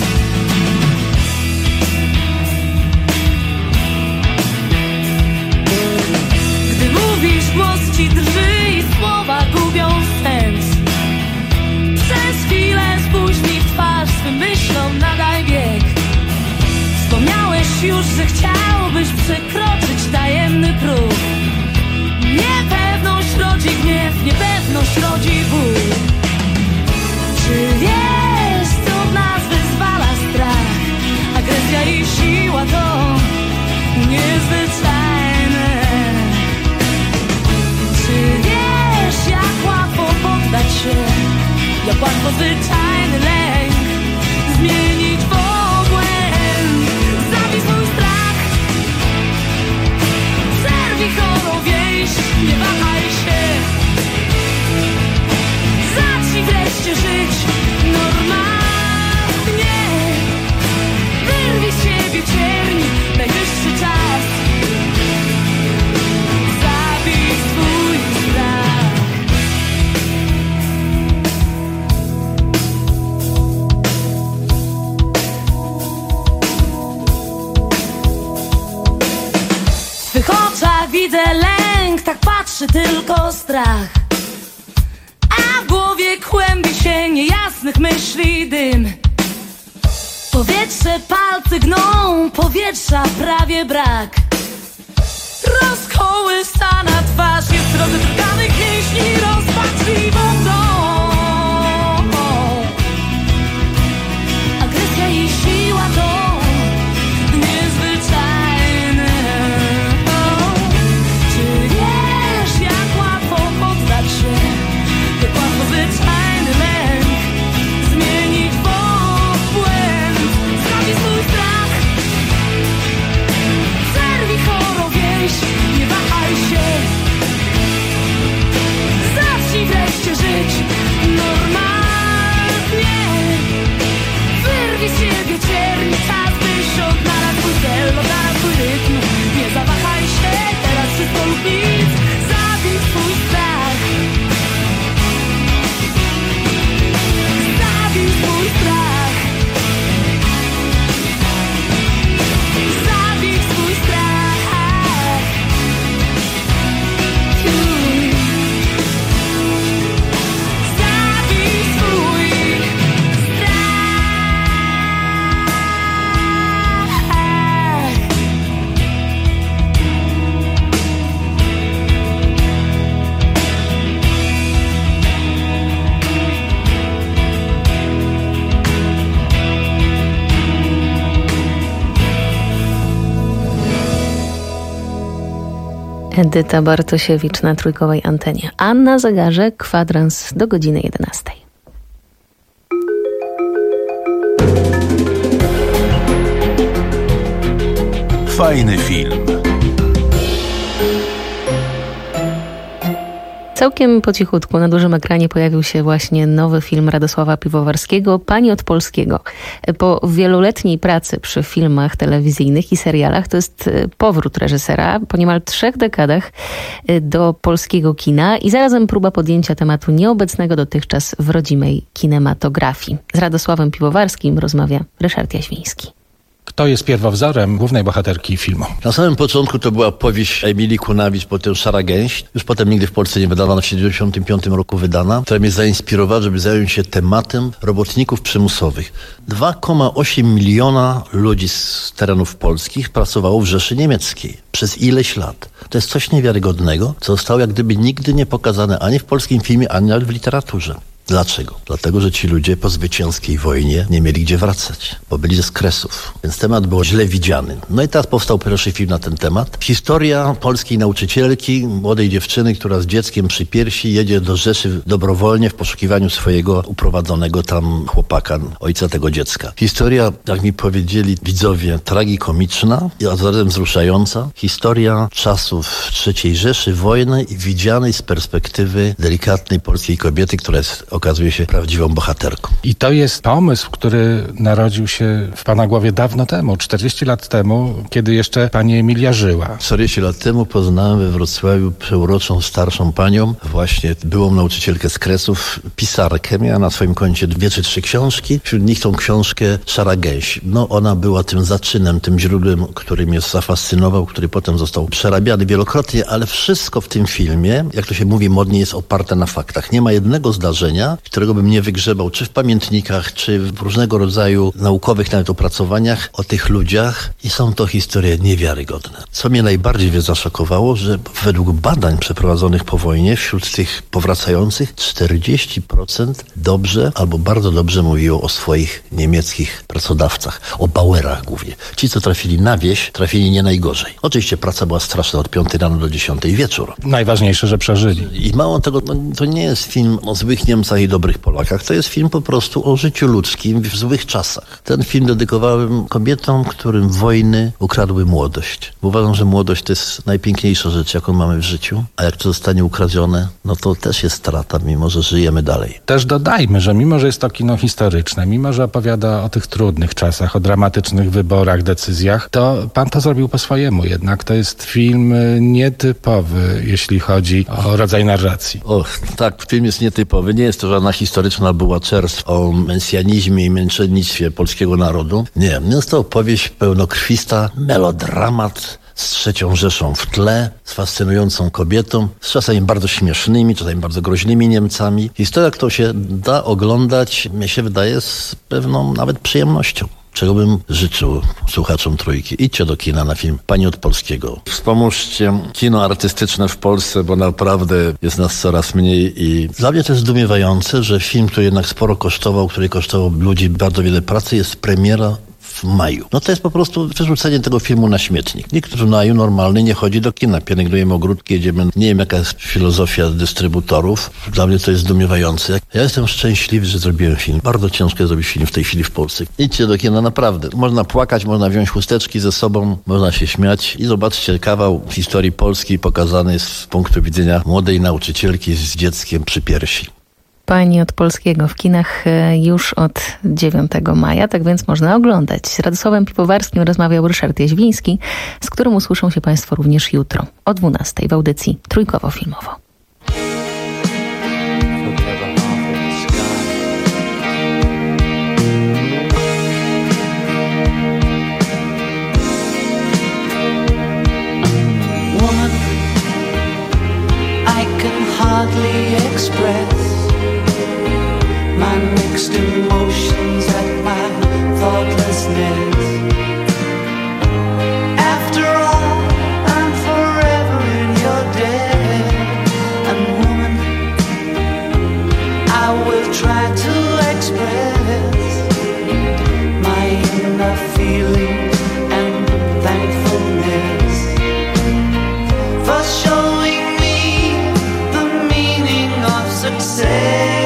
Gdy mówisz, głos ci drży i słowa gubią sens. Przez chwilę spójrz mi w twarz, swym myślom nadaj bieg. Wspomniałeś już, że chciałbyś przekroczyć tajemny próg. Niepewność rodzi gniew, niepewność rodzi ból. Czy wiesz, co w nas wyzwala oczach widzę lęk, tak patrzy tylko strach. A w głowie kłębi się niejasnych myśli dym. Powietrze, palce gną, powietrza prawie brak. Rozkołysana twarz jest rozetrganych mięśni rozpaczliwą mną. Agresja i siła to niezwyczajne. Czy wiesz, jak łatwo poddać się, jak łatwo zwyczajny lęk zmienić w obłęd. Zgadzi swój strach, zerwij chorą więź, nie wahaj się. Zacznij wreszcie żyć normalnie. Wyrwij z siebie cierń, czas byś odnalazł swój cel, odnalazł swój rytm. Nie zawahaj się, teraz wszystko lub nic. Zabij swój strach. Zabij swój strach. Zabij swój strach. Hmm. Zabij swój Edyta Bartosiewicz na Trójkowej Antenie. A na zegarze kwadrans do godziny jedenastej. Fajny film. Całkiem po cichutku na dużym ekranie pojawił się właśnie nowy film Radosława Piwowarskiego, Pani od Polskiego. Po wieloletniej pracy przy filmach telewizyjnych i serialach to jest powrót reżysera po niemal trzech dekadach do polskiego kina i zarazem próba podjęcia tematu nieobecnego dotychczas w rodzimej kinematografii. Z Radosławem Piwowarskim rozmawia Ryszard Jaświński. Kto jest pierwowzorem głównej bohaterki filmu? Na samym początku to była powieść Emilii Kunawicz, potem Szara Gęś. Już potem nigdy w Polsce nie wydawano, w tysiąc dziewięćset siedemdziesiątym piątym roku wydana, która mnie zainspirowała, żeby zająć się tematem robotników przymusowych. dwa przecinek osiem miliona ludzi z terenów polskich pracowało w Rzeszy Niemieckiej. Przez ileś lat. To jest coś niewiarygodnego, co zostało jak gdyby nigdy nie pokazane ani w polskim filmie, ani nawet w literaturze. Dlaczego? Dlatego, że ci ludzie po zwycięskiej wojnie nie mieli gdzie wracać, bo byli z Kresów, więc temat był źle widziany. No i teraz powstał pierwszy film na ten temat. Historia polskiej nauczycielki, młodej dziewczyny, która z dzieckiem przy piersi jedzie do Rzeszy dobrowolnie w poszukiwaniu swojego uprowadzonego tam chłopaka, ojca tego dziecka. Historia, jak mi powiedzieli widzowie, tragikomiczna i zarazem wzruszająca. Historia czasów trzeciej Rzeszy, wojny i widzianej z perspektywy delikatnej polskiej kobiety, która jest, okazuje się, prawdziwą bohaterką. I to jest pomysł, który narodził się w pana głowie dawno temu, czterdzieści lat temu, kiedy jeszcze pani Emilia żyła. czterdzieści lat temu poznałem we Wrocławiu przeuroczą, starszą panią, właśnie byłą nauczycielkę z Kresów, pisarkę, miała na swoim koncie dwie czy trzy książki, wśród nich tą książkę Szara Gęś. No ona była tym zaczynem, tym źródłem, który mnie zafascynował, który potem został przerabiany wielokrotnie, ale wszystko w tym filmie, jak to się mówi modnie, jest oparte na faktach. Nie ma jednego zdarzenia, którego bym nie wygrzebał, czy w pamiętnikach, czy w różnego rodzaju naukowych nawet opracowaniach o tych ludziach i są to historie niewiarygodne. Co mnie najbardziej wie zaszokowało, że według badań przeprowadzonych po wojnie wśród tych powracających czterdzieści procent dobrze albo bardzo dobrze mówiło o swoich niemieckich pracodawcach, o Bauerach głównie. Ci, co trafili na wieś, trafili nie najgorzej. Oczywiście praca była straszna od piątej rano do dziesiątej wieczór. Najważniejsze, że przeżyli. I mało tego, no, to nie jest film o złych Niemcach i dobrych Polakach. To jest film po prostu o życiu ludzkim w złych czasach. Ten film dedykowałem kobietom, którym wojny ukradły młodość. Uważam, że młodość to jest najpiękniejsza rzecz, jaką mamy w życiu, a jak to zostanie ukradzione, no to też jest strata, mimo że żyjemy dalej. Też dodajmy, że mimo, że jest to kino historyczne, mimo, że opowiada o tych trudnych czasach, o dramatycznych wyborach, decyzjach, to pan to zrobił po swojemu jednak. To jest film nietypowy, jeśli chodzi o rodzaj narracji. Och, tak, film jest nietypowy. Nie jest to żadna historyczna bułaczerstwo o mesjanizmie i męczennictwie polskiego narodu. Nie, jest to opowieść pełnokrwista, melodramat, z trzecią Rzeszą w tle, z fascynującą kobietą, z czasami bardzo śmiesznymi, czasami bardzo groźnymi Niemcami. Historia, którą się da oglądać, mnie się wydaje, z pewną nawet przyjemnością. Czego bym życzył słuchaczom Trójki? Idźcie do kina na film Pani od Polskiego. Wspomóżcie kino artystyczne w Polsce, bo naprawdę jest nas coraz mniej i dla mnie to jest zdumiewające, że film, który jednak sporo kosztował, który kosztował ludzi bardzo wiele pracy, jest premiera w maju. No to jest po prostu wyrzucenie tego filmu na śmietnik. Nikt w maju normalny nie chodzi do kina. Pielęgnujemy ogródki, jedziemy. Nie wiem, jaka jest filozofia dystrybutorów. Dla mnie to jest zdumiewające. Ja jestem szczęśliwy, że zrobiłem film. Bardzo ciężko jest zrobić film w tej chwili w Polsce. Idźcie do kina, naprawdę. Można płakać, można wziąć chusteczki ze sobą, można się śmiać i zobaczcie, kawał historii Polski pokazany jest z punktu widzenia młodej nauczycielki z dzieckiem przy piersi. Pani od Polskiego w kinach już od dziewiątego maja, tak więc można oglądać. Z Radosławem Piwowarskim rozmawiał Ryszard Jaźwiński, z którym usłyszą się Państwo również jutro o dwunastej w audycji Trójkowo-Filmowo. Woman, I can hardly express my mixed emotions at my thoughtlessness. After all, I'm forever in your debt. And woman, I will try to express my inner feeling and thankfulness for showing me the meaning of success.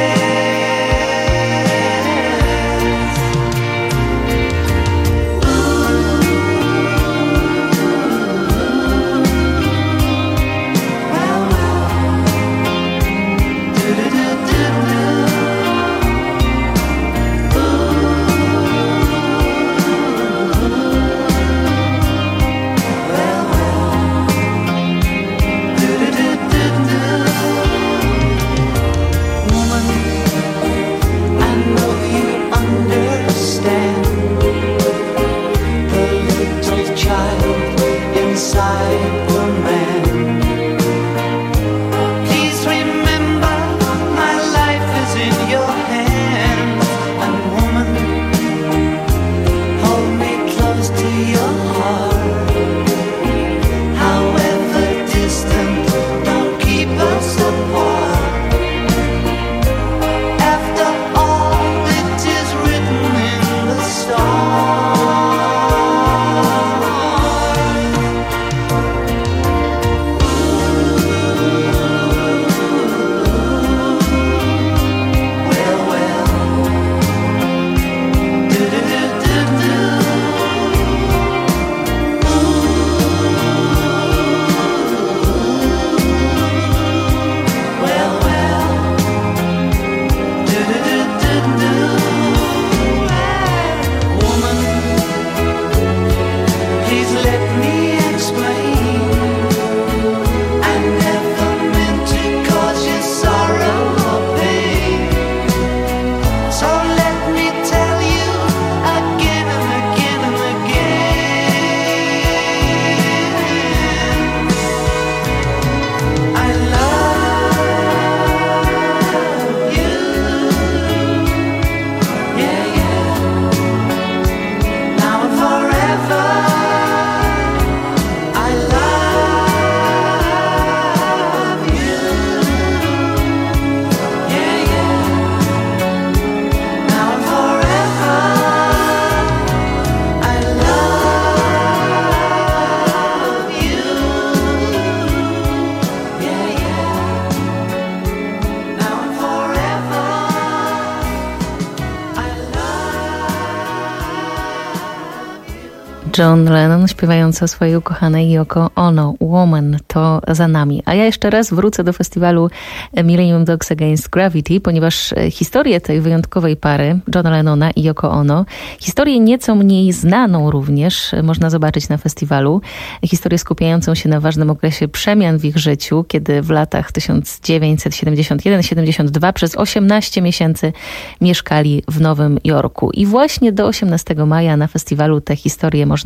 John Lennon śpiewający o swojej ukochanej Yoko Ono. Woman to za nami. A ja jeszcze raz wrócę do festiwalu Millennium Dogs Against Gravity, ponieważ historię tej wyjątkowej pary, Johna Lennona i Yoko Ono, historię nieco mniej znaną również, można zobaczyć na festiwalu. Historię skupiającą się na ważnym okresie przemian w ich życiu, kiedy w latach tysiąc dziewięćset siedemdziesiąt jeden siedemdziesiąt dwa przez osiemnaście miesięcy mieszkali w Nowym Jorku. I właśnie do osiemnastego maja na festiwalu tę historię można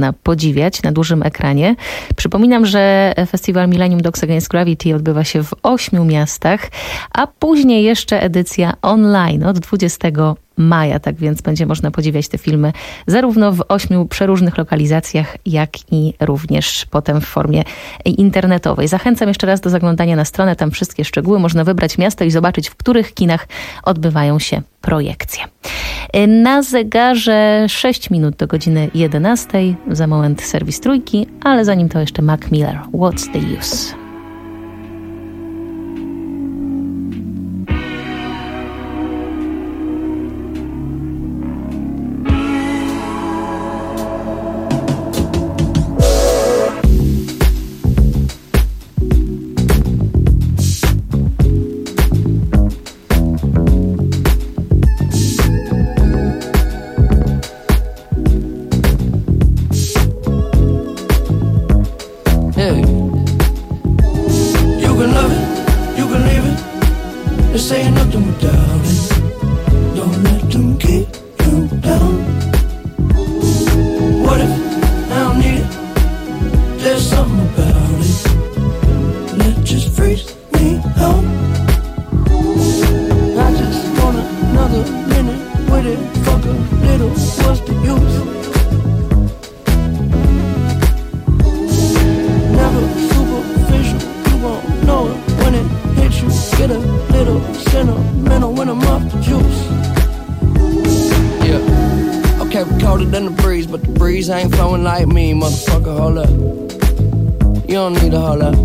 można podziwiać na dużym ekranie. Przypominam, że festiwal Millennium Dogs Against Gravity odbywa się w ośmiu miastach, a później jeszcze edycja online od dwudziestego maja, tak więc będzie można podziwiać te filmy zarówno w ośmiu przeróżnych lokalizacjach, jak i również potem w formie internetowej. Zachęcam jeszcze raz do zaglądania na stronę, tam wszystkie szczegóły. Można wybrać miasto i zobaczyć, w których kinach odbywają się projekcje. Na zegarze sześć minut do godziny jedenastej, za moment serwis trójki, ale zanim to jeszcze Mac Miller. What's the use? Ain't flowing like me, motherfucker, hold up. You don't need to hold up.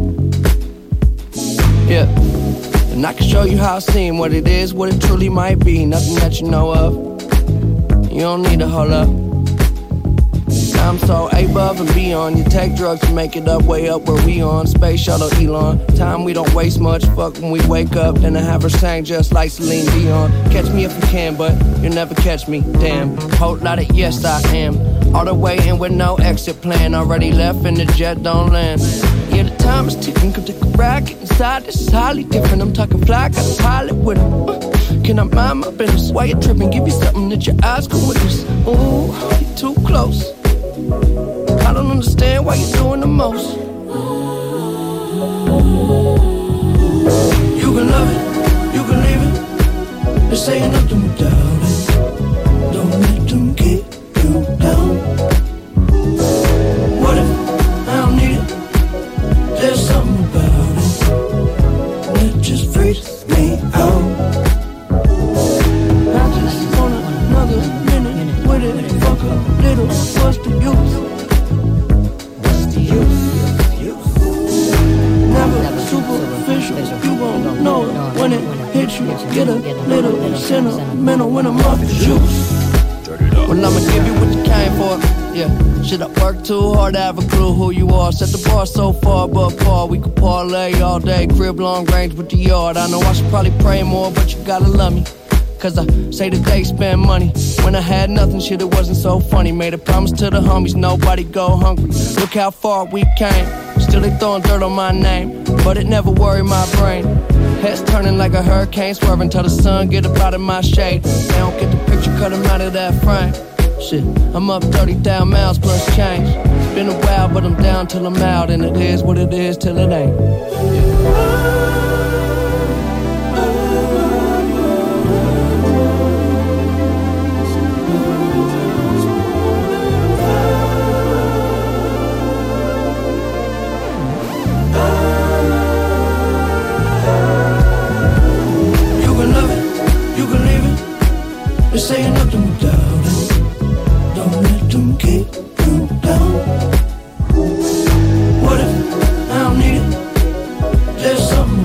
Yeah. And I can show you how I seem, what it is, what it truly might be. Nothing that you know of. You don't need to hold up. I'm so above and beyond. You take drugs to make it up, way up where we on. Space shuttle Elon. Time we don't waste much. Fuck when we wake up. Then I have her sang just like Celine Dion. Catch me if you can, but you'll never catch me. Damn. Whole lot of yes I am. All the way in with no exit plan. Already left and the jet don't land. Yeah, the time is ticking. Come take a ride, get inside. This is highly different. I'm talking fly, got a pilot with him. Uh, can I mind my business? Why you tripping? Give you something that your eyes can witness. Ooh, you too close. I don't understand why you're doing the most. You can love it, you can leave it. This ain't nothing without it. Don't let them keep you down. What if I don't need it? There's something about it that just freaks me out. I just want another minute with it. Fuck a little, what's the use? What's the use? Never superficial, you won't know it when it hits you. Get a little sentimental when I'm off the juice. Well, I'ma give you what you came for. Yeah, shit, I work too hard to have a clue who you are. Set the bar so far above par. We could parlay all day, crib long range with the yard. I know I should probably pray more, but you gotta love me. Cause I say that they spend money. When I had nothing, shit, it wasn't so funny. Made a promise to the homies, nobody go hungry. Look how far we came. Still they throwing dirt on my name, but it never worried my brain. Heads turning like a hurricane, swerving till the sun get up out of my shade. They don't get the picture, cut them out of that frame. Shit, I'm up thirty thousand miles plus change. It's been a while, but I'm down till I'm out. And it is what it is till it ain't. You can love it, you can leave it. This ain't nothing without it. Don't let them keep you down. What if I don't need it? There's something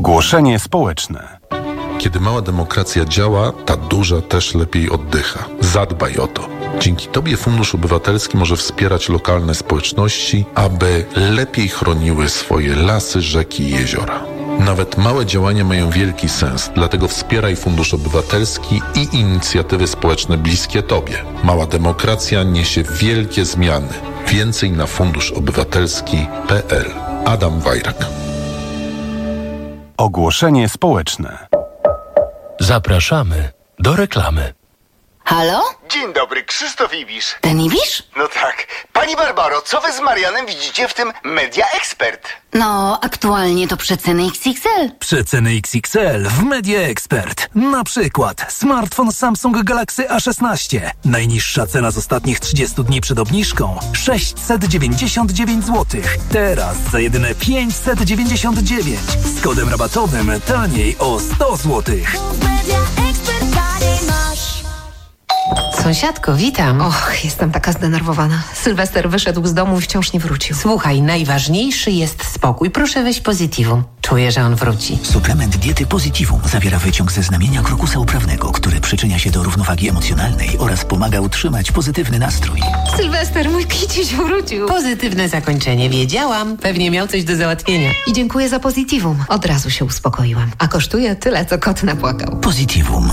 Ogłoszenie społeczne. Kiedy mała demokracja działa, ta duża też lepiej oddycha. Zadbaj o to. Dzięki Tobie Fundusz Obywatelski może wspierać lokalne społeczności, aby lepiej chroniły swoje lasy, rzeki i jeziora. Nawet małe działania mają wielki sens, dlatego wspieraj Fundusz Obywatelski i inicjatywy społeczne bliskie Tobie. Mała demokracja niesie wielkie zmiany. Więcej na fundusz obywatelski kropka p l. Adam Wajrak. Ogłoszenie społeczne. Zapraszamy do reklamy. Halo? Dzień dobry, Krzysztof Ibisz. Ten Ibisz? No tak. Pani Barbaro, co wy z Marianem widzicie w tym Media Expert? No, aktualnie to przeceny X X L. Przeceny X X L w Media Expert. Na przykład smartfon Samsung Galaxy A szesnaście. Najniższa cena z ostatnich trzydziestu dni przed obniżką sześćset dziewięćdziesiąt dziewięć złotych. Teraz za jedyne pięćset dziewięćdziesiąt dziewięć. Z kodem rabatowym taniej o sto złotych. Sąsiadko, witam. Och, jestem taka zdenerwowana. Sylwester wyszedł z domu i wciąż nie wrócił. Słuchaj, najważniejszy jest spokój. Proszę weź Positivum. Czuję, że on wróci. Suplement diety Positivum zawiera wyciąg ze znamienia krokusa uprawnego, który przyczynia się do równowagi emocjonalnej oraz pomaga utrzymać pozytywny nastrój. Sylwester, mój kiciuś wrócił. Pozytywne zakończenie. Wiedziałam. Pewnie miał coś do załatwienia. I dziękuję za Positivum. Od razu się uspokoiłam. A kosztuje tyle, co kot napłakał. Positivum.